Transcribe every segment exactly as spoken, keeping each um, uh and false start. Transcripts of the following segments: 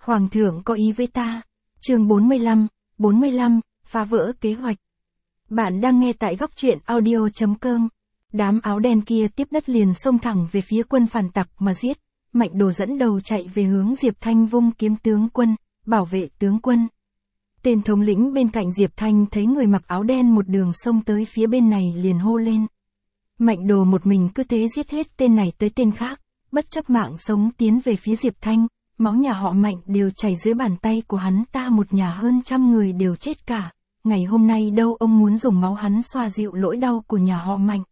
Hoàng thượng có ý với ta. Chương bốn mươi lăm, bốn mươi lăm, phá vỡ kế hoạch. Bạn đang nghe tại góc truyện audio chấm com. Đám áo đen kia tiếp đất liền xông thẳng về phía quân phản tặc mà giết. Mạnh Đồ dẫn đầu chạy về hướng Diệp Thanh vung kiếm tướng quân, bảo vệ tướng quân. Tên thống lĩnh bên cạnh Diệp Thanh thấy người mặc áo đen một đường xông tới phía bên này liền hô lên. Mạnh Đồ một mình cứ thế giết hết tên này tới tên khác, bất chấp mạng sống tiến về phía Diệp Thanh, máu nhà họ Mạnh đều chảy dưới bàn tay của hắn ta, một nhà hơn trăm người đều chết cả. Ngày hôm nay đâu ông muốn dùng máu hắn xoa dịu nỗi đau của nhà họ Mạnh.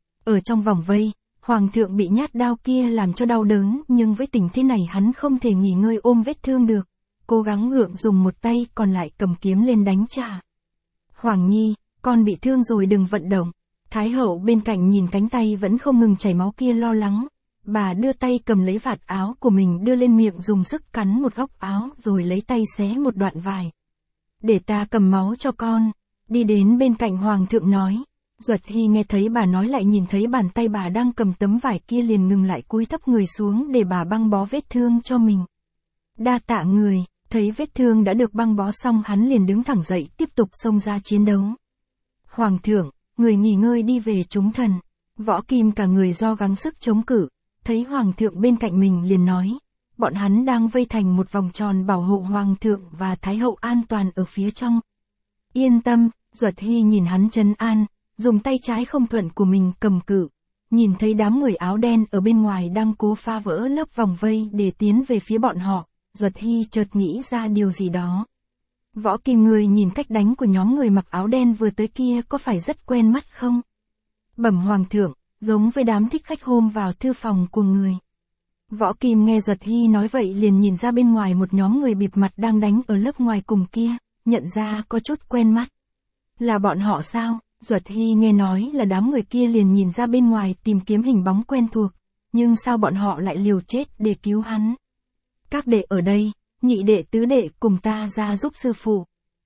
Ở trong vòng vây, Hoàng thượng bị nhát đao kia làm cho đau đớn, nhưng với tình thế này hắn không thể nghỉ ngơi ôm vết thương được, cố gắng gượng dùng một tay còn lại cầm kiếm lên đánh trả. Hoàng Nhi, con bị thương rồi đừng vận động. Thái hậu bên cạnh nhìn cánh tay vẫn không ngừng chảy máu kia lo lắng. Bà đưa tay cầm lấy vạt áo của mình đưa lên miệng dùng sức cắn một góc áo rồi lấy tay xé một đoạn vải. Để ta cầm máu cho con. Đi đến bên cạnh Hoàng thượng nói. Duật Hy nghe thấy bà nói lại nhìn thấy bàn tay bà đang cầm tấm vải kia liền ngừng lại cúi thấp người xuống để bà băng bó vết thương cho mình. Đa tạ người, thấy vết thương đã được băng bó xong hắn liền đứng thẳng dậy tiếp tục xông ra chiến đấu. Hoàng thượng, người nghỉ ngơi đi về chúng thần. Võ Kim cả người do gắng sức chống cự, thấy Hoàng thượng bên cạnh mình liền nói. Bọn hắn đang vây thành một vòng tròn bảo hộ Hoàng thượng và Thái hậu an toàn ở phía trong. Yên tâm, Duật Hy nhìn hắn trấn an, dùng tay trái không thuận của mình cầm cự. Nhìn thấy đám người áo đen ở bên ngoài đang cố phá vỡ lớp vòng vây để tiến về phía bọn họ, Duật Hy chợt nghĩ ra điều gì đó. Võ Kim người nhìn cách đánh của nhóm người mặc áo đen vừa tới kia có phải rất quen mắt không? Bẩm Hoàng thượng, giống với đám thích khách hôm vào thư phòng của người. Võ Kim nghe Duật Hy nói vậy liền nhìn ra bên ngoài một nhóm người bịt mặt đang đánh ở lớp ngoài cùng kia, nhận ra có chút quen mắt. Là bọn họ sao? Duật Hy nghe nói là đám người kia liền nhìn ra bên ngoài tìm kiếm hình bóng quen thuộc, nhưng sao bọn họ lại liều chết để cứu hắn? Các đệ ở đây, nhị đệ tứ đệ cùng ta ra giúp sư phụ.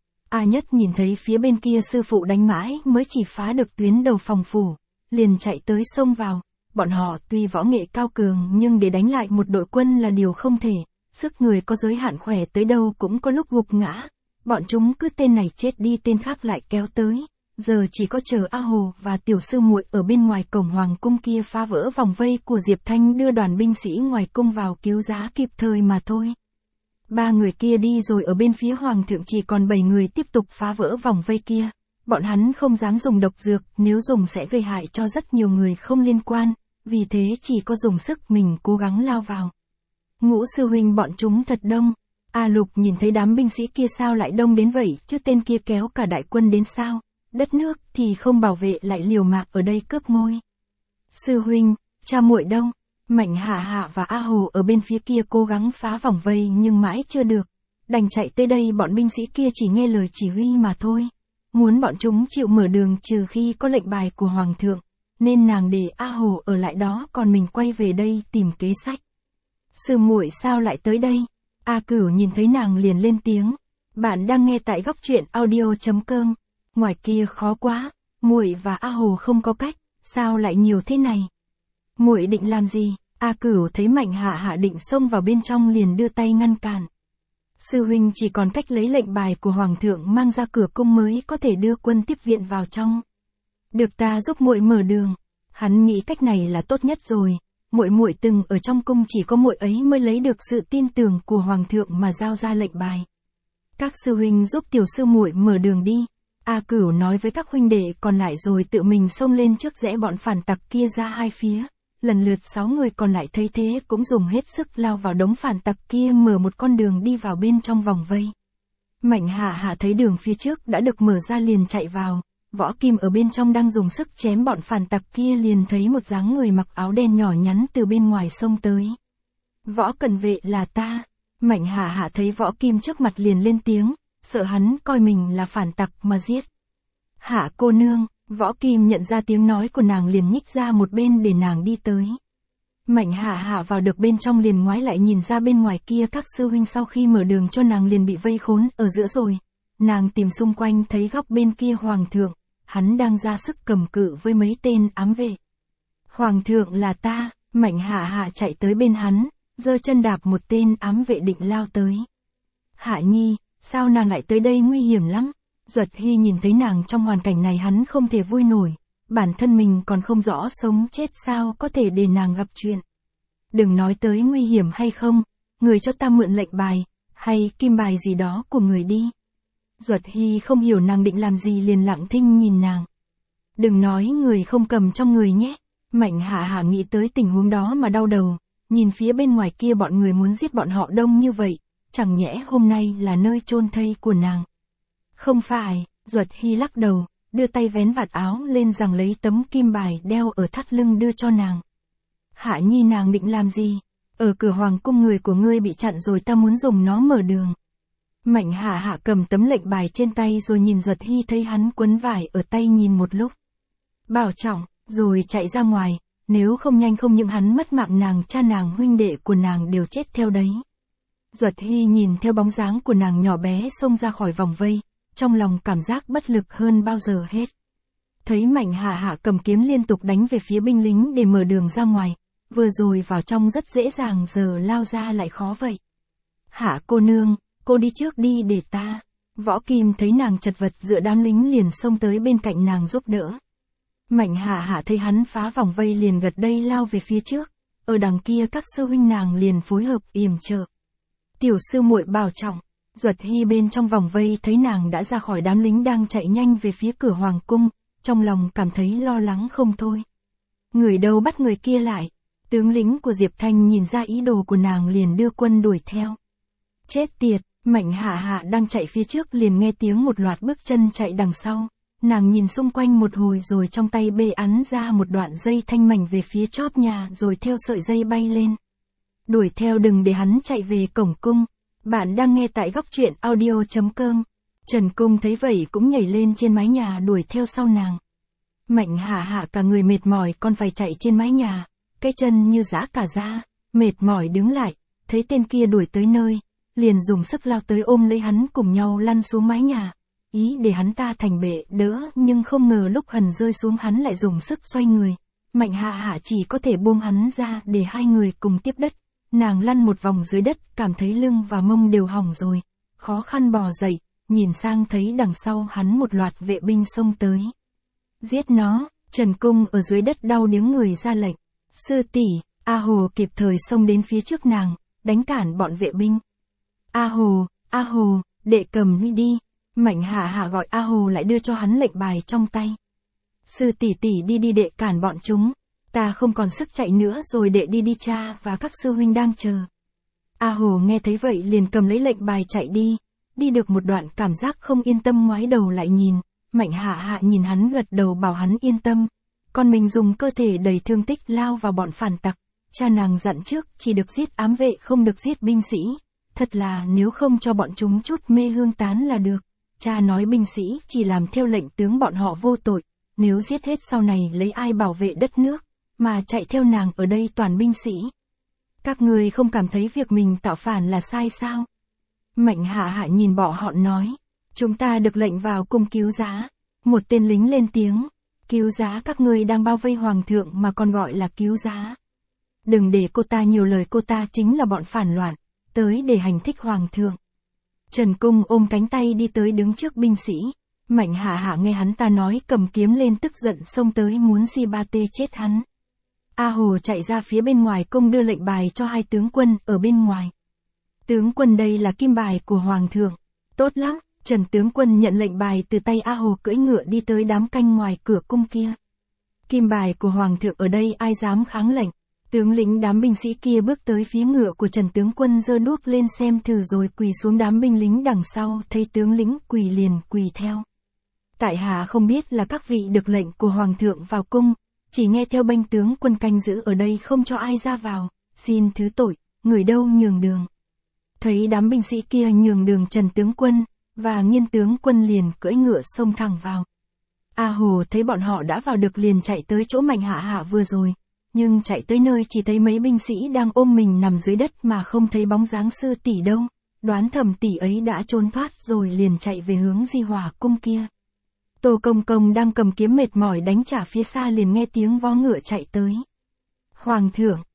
A Nhất nhìn thấy phía bên kia sư phụ đánh mãi mới chỉ phá được tuyến đầu phòng phủ, liền chạy tới xông vào. Bọn họ tuy võ nghệ cao cường nhưng để đánh lại một đội quân là điều không thể, sức người có giới hạn, khỏe tới đâu cũng có lúc gục ngã. Bọn chúng cứ tên này chết đi tên khác lại kéo tới, giờ chỉ có chờ A Hồ và tiểu sư muội ở bên ngoài cổng hoàng cung kia phá vỡ vòng vây của Diệp Thanh đưa đoàn binh sĩ ngoài cung vào cứu giá kịp thời mà thôi. Ba người kia đi rồi, ở bên phía Hoàng thượng chỉ còn bảy người tiếp tục phá vỡ vòng vây kia. Bọn hắn không dám dùng độc dược, nếu dùng sẽ gây hại cho rất nhiều người không liên quan, vì thế chỉ có dùng sức mình cố gắng lao vào. Ngũ sư huynh, bọn chúng thật đông. A Lục nhìn thấy đám binh sĩ kia sao lại đông đến vậy, chứ tên kia kéo cả đại quân đến sao? Đất nước thì không bảo vệ lại liều mạng ở đây cướp ngôi. Sư huynh, cha muội đông. Mạnh Hạ Hạ và A Hồ ở bên phía kia cố gắng phá vòng vây nhưng mãi chưa được. Đành chạy tới đây, bọn binh sĩ kia chỉ nghe lời chỉ huy mà thôi. Muốn bọn chúng chịu mở đường trừ khi có lệnh bài của Hoàng thượng, nên nàng để A Hồ ở lại đó còn mình quay về đây tìm kế sách. Sư muội sao lại tới đây? A Cửu nhìn thấy nàng liền lên tiếng. Bạn đang nghe tại góc truyện audio chấm com. Ngoài kia khó quá, muội và A Hồ không có cách, sao lại nhiều thế này? Muội định làm gì? A Cửu thấy Mạnh Hạ Hạ định xông vào bên trong liền đưa tay ngăn cản. Sư huynh chỉ còn cách lấy lệnh bài của Hoàng thượng mang ra cửa cung mới có thể đưa quân tiếp viện vào trong. Được ta giúp muội mở đường. Hắn nghĩ cách này là tốt nhất rồi. Muội muội từng ở trong cung, chỉ có muội ấy mới lấy được sự tin tưởng của Hoàng thượng mà giao ra lệnh bài. Các sư huynh giúp tiểu sư muội mở đường đi. A Cửu nói với các huynh đệ còn lại rồi tự mình xông lên trước rẽ bọn phản tặc kia ra hai phía. Lần lượt sáu người còn lại thấy thế cũng dùng hết sức lao vào đống phản tặc kia, mở một con đường đi vào bên trong vòng vây. Mạnh Hạ Hạ thấy đường phía trước đã được mở ra liền chạy vào. Võ Kim ở bên trong đang dùng sức chém bọn phản tặc kia liền thấy một dáng người mặc áo đen nhỏ nhắn từ bên ngoài xông tới. Võ cận vệ là ta. Mạnh Hạ Hạ thấy Võ Kim trước mặt liền lên tiếng, sợ hắn coi mình là phản tặc mà giết. Hạ cô nương. Võ Kim nhận ra tiếng nói của nàng liền nhích ra một bên để nàng đi tới. Mạnh Hạ Hạ vào được bên trong liền ngoái lại nhìn ra bên ngoài kia các sư huynh sau khi mở đường cho nàng liền bị vây khốn ở giữa rồi. Nàng tìm xung quanh thấy góc bên kia Hoàng thượng, hắn đang ra sức cầm cự với mấy tên ám vệ. Hoàng thượng là ta. Mạnh Hạ Hạ chạy tới bên hắn, giơ chân đạp một tên ám vệ định lao tới. Hạ Nhi, sao nàng lại tới đây, nguy hiểm lắm. Duật Hy nhìn thấy nàng trong hoàn cảnh này hắn không thể vui nổi, bản thân mình còn không rõ sống chết sao có thể để nàng gặp chuyện. Đừng nói tới nguy hiểm hay không, người cho ta mượn lệnh bài, hay kim bài gì đó của người đi. Duật Hy không hiểu nàng định làm gì liền lặng thinh nhìn nàng. Đừng nói người không cầm trong người nhé. Mạnh Hạ Hạ nghĩ tới tình huống đó mà đau đầu, nhìn phía bên ngoài kia bọn người muốn giết bọn họ đông như vậy, chẳng nhẽ hôm nay là nơi chôn thây của nàng. Không phải, Duật Hy lắc đầu, đưa tay vén vạt áo lên rằng lấy tấm kim bài đeo ở thắt lưng đưa cho nàng. Hạ Nhi, nàng định làm gì? Ở cửa hoàng cung người của ngươi bị chặn rồi, ta muốn dùng nó mở đường. Mạnh Hạ Hạ cầm tấm lệnh bài trên tay rồi nhìn Duật Hy, thấy hắn quấn vải ở tay nhìn một lúc. Bảo trọng, rồi chạy ra ngoài, nếu không nhanh không những hắn mất mạng, nàng, cha nàng, huynh đệ của nàng đều chết theo đấy. Duật Hy nhìn theo bóng dáng của nàng nhỏ bé xông ra khỏi vòng vây, trong lòng cảm giác bất lực hơn bao giờ hết. Thấy Mạnh Hạ Hạ cầm kiếm liên tục đánh về phía binh lính để mở đường ra ngoài, vừa rồi vào trong rất dễ dàng, giờ lao ra lại khó vậy. Hạ cô nương, cô đi trước đi để ta. Võ Kim thấy nàng chật vật giữa đám lính liền xông tới bên cạnh nàng giúp đỡ. Mạnh Hạ Hạ thấy hắn phá vòng vây liền gật đây lao về phía trước, ở đằng kia các sư huynh nàng liền phối hợp yểm trợ. Tiểu sư muội bảo trọng. Duật Hy bên trong vòng vây thấy nàng đã ra khỏi đám lính đang chạy nhanh về phía cửa hoàng cung, trong lòng cảm thấy lo lắng không thôi. Người đâu bắt người kia lại. Tướng lĩnh của Diệp Thanh nhìn ra ý đồ của nàng liền đưa quân đuổi theo. Chết tiệt, Mạnh Hạ Hạ đang chạy phía trước liền nghe tiếng một loạt bước chân chạy đằng sau. Nàng nhìn xung quanh một hồi rồi trong tay bê ắn ra một đoạn dây thanh mảnh về phía chóp nhà rồi theo sợi dây bay lên. Đuổi theo, đừng để hắn chạy về cổng cung. Bạn đang nghe tại góc truyện audio chấm com. Trần Cung thấy vậy cũng nhảy lên trên mái nhà đuổi theo sau nàng. Mạnh Hạ Hạ cả người mệt mỏi còn phải chạy trên mái nhà, cái chân như giã cả ra, mệt mỏi đứng lại, thấy tên kia đuổi tới nơi, liền dùng sức lao tới ôm lấy hắn cùng nhau lăn xuống mái nhà, ý để hắn ta thành bệ đỡ, nhưng không ngờ lúc hần rơi xuống hắn lại dùng sức xoay người. Mạnh Hạ Hạ chỉ có thể buông hắn ra để hai người cùng tiếp đất. Nàng lăn một vòng dưới đất, cảm thấy lưng và mông đều hỏng rồi, khó khăn bò dậy, nhìn sang thấy đằng sau hắn một loạt vệ binh xông tới. Giết nó. Trần Cung ở dưới đất đau điếng người ra lệnh. Sư tỷ, A Hồ kịp thời xông đến phía trước nàng, đánh cản bọn vệ binh. A Hồ, A Hồ, đệ cầm đi đi. Mạnh Hạ Hạ gọi A Hồ lại đưa cho hắn lệnh bài trong tay. Sư tỷ tỷ đi đi, đệ cản bọn chúng. Ta không còn sức chạy nữa rồi, đệ đi đi, cha và các sư huynh đang chờ. A Hồ nghe thấy vậy liền cầm lấy lệnh bài chạy đi. Đi được một đoạn cảm giác không yên tâm ngoái đầu lại nhìn. Mạnh Hạ Hạ nhìn hắn gật đầu bảo hắn yên tâm. Còn mình dùng cơ thể đầy thương tích lao vào bọn phản tặc. Cha nàng dặn trước chỉ được giết ám vệ, không được giết binh sĩ. Thật là nếu không cho bọn chúng chút mê hương tán là được. Cha nói binh sĩ chỉ làm theo lệnh tướng, bọn họ vô tội. Nếu giết hết sau này lấy ai bảo vệ đất nước. Mà chạy theo nàng ở đây toàn binh sĩ. Các người không cảm thấy việc mình tạo phản là sai sao? Mạnh Hạ Hạ nhìn bọn họ nói. Chúng ta được lệnh vào cung cứu giá. Một tên lính lên tiếng. Cứu giá? Các người đang bao vây hoàng thượng mà còn gọi là cứu giá. Đừng để cô ta nhiều lời, cô ta chính là bọn phản loạn, tới để hành thích hoàng thượng. Trần Cung ôm cánh tay đi tới đứng trước binh sĩ. Mạnh Hạ Hạ nghe hắn ta nói cầm kiếm lên tức giận xông tới muốn si ba tê chết hắn. A Hồ chạy ra phía bên ngoài cung đưa lệnh bài cho hai tướng quân ở bên ngoài. Tướng quân, đây là kim bài của hoàng thượng. Tốt lắm. Trần tướng quân nhận lệnh bài từ tay A Hồ, cưỡi ngựa đi tới đám canh ngoài cửa cung kia. Kim bài của hoàng thượng ở đây, ai dám kháng lệnh? Tướng lĩnh đám binh sĩ kia bước tới phía ngựa của Trần tướng quân giơ đuốc lên xem thử rồi quỳ xuống. Đám binh lính đằng sau thấy tướng lĩnh quỳ liền quỳ theo. Tại hạ không biết là các vị được lệnh của hoàng thượng vào cung, chỉ nghe theo bênh tướng quân canh giữ ở đây không cho ai ra vào, xin thứ tội, người đâu nhường đường. Thấy đám binh sĩ kia nhường đường Trần tướng quân và Nghiên tướng quân liền cưỡi ngựa xông thẳng vào. A Hồ thấy bọn họ đã vào được liền chạy tới chỗ Mạnh Hạ Hạ vừa rồi, nhưng chạy tới nơi chỉ thấy mấy binh sĩ đang ôm mình nằm dưới đất mà không thấy bóng dáng sư tỷ đâu, đoán thầm tỷ ấy đã trốn thoát rồi liền chạy về hướng Di Hòa cung kia. Tô Công Công đang cầm kiếm mệt mỏi đánh trả phía xa liền nghe tiếng vó ngựa chạy tới. Hoàng thượng,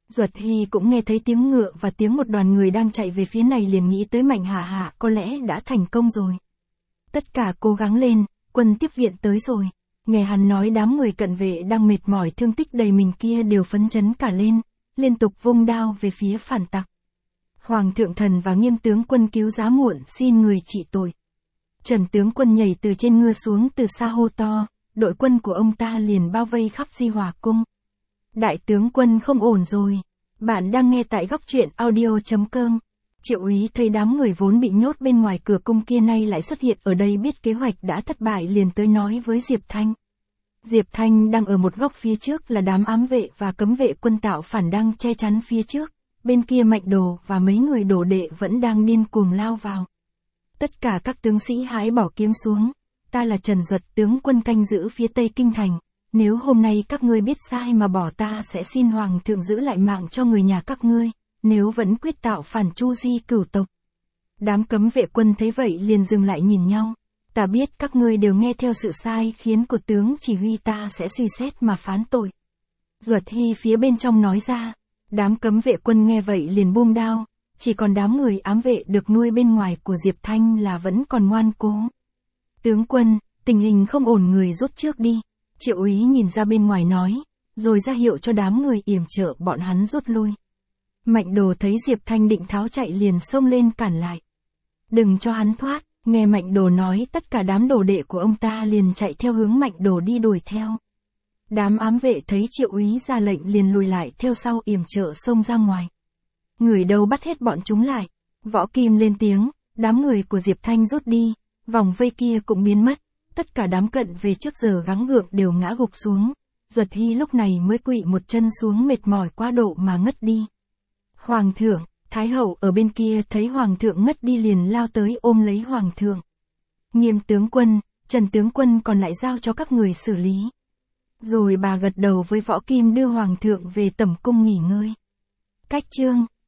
Duật Hy cũng nghe thấy tiếng ngựa và tiếng một đoàn người đang chạy về phía này, liền nghĩ tới Mạnh Hà Hà có lẽ đã thành công rồi. Tất cả cố gắng lên, quân tiếp viện tới rồi. Nghe hắn nói đám người cận vệ đang mệt mỏi thương tích đầy mình kia đều phấn chấn cả lên, liên tục vung đao về phía phản tặc. Hoàng thượng thần và Nghiêm tướng quân cứu giá muộn, xin người trị tội. Trần tướng quân nhảy từ trên ngựa xuống từ xa hô to, đội quân của ông ta liền bao vây khắp Di Hòa cung. Đại tướng quân không ổn rồi. Bạn đang nghe tại góc truyện audio chấm com. Triệu úy thấy đám người vốn bị nhốt bên ngoài cửa cung kia nay lại xuất hiện ở đây, biết kế hoạch đã thất bại liền tới nói với Diệp Thanh. Diệp Thanh đang ở một góc phía trước là đám ám vệ và cấm vệ quân tạo phản đang che chắn phía trước, bên kia Mạnh Đồ và mấy người đồ đệ vẫn đang điên cuồng lao vào. Tất cả các tướng sĩ hái bỏ kiếm xuống, ta là Trần Duật, tướng quân canh giữ phía tây kinh thành, nếu hôm nay các ngươi biết sai mà bỏ ta sẽ xin hoàng thượng giữ lại mạng cho người nhà các ngươi, nếu vẫn quyết tạo phản chu di cửu tộc. Đám cấm vệ quân thấy vậy liền dừng lại nhìn nhau. Ta biết các ngươi đều nghe theo sự sai khiến của tướng chỉ huy, ta sẽ suy xét mà phán tội. Duật Hy phía bên trong nói ra. Đám cấm vệ quân nghe vậy liền buông đao, chỉ còn đám người ám vệ được nuôi bên ngoài của Diệp Thanh là vẫn còn ngoan cố. Tướng quân, tình hình không ổn, người rút trước đi. Triệu úy nhìn ra bên ngoài nói, rồi ra hiệu cho đám người yểm trợ bọn hắn rút lui. Mạnh Đồ thấy Diệp Thanh định tháo chạy liền xông lên cản lại. Đừng cho hắn thoát. Nghe Mạnh Đồ nói, tất cả đám đồ đệ của ông ta liền chạy theo hướng Mạnh Đồ đi đuổi theo. Đám ám vệ thấy Triệu úy ra lệnh liền lùi lại theo sau yểm trợ xông ra ngoài. Người đâu bắt hết bọn chúng lại. Võ Kim lên tiếng, đám người của Diệp Thanh rút đi, vòng vây kia cũng biến mất, tất cả đám cận về trước giờ gắng gượng đều ngã gục xuống. Duật Hy lúc này mới quỵ một chân xuống, mệt mỏi quá độ mà ngất đi. Hoàng thượng, Thái hậu ở bên kia thấy hoàng thượng ngất đi liền lao tới ôm lấy hoàng thượng. Nghiêm tướng quân, Trần tướng quân còn lại giao cho các người xử lý. Rồi bà gật đầu với Võ Kim đưa hoàng thượng về tẩm cung nghỉ ngơi. Cách chương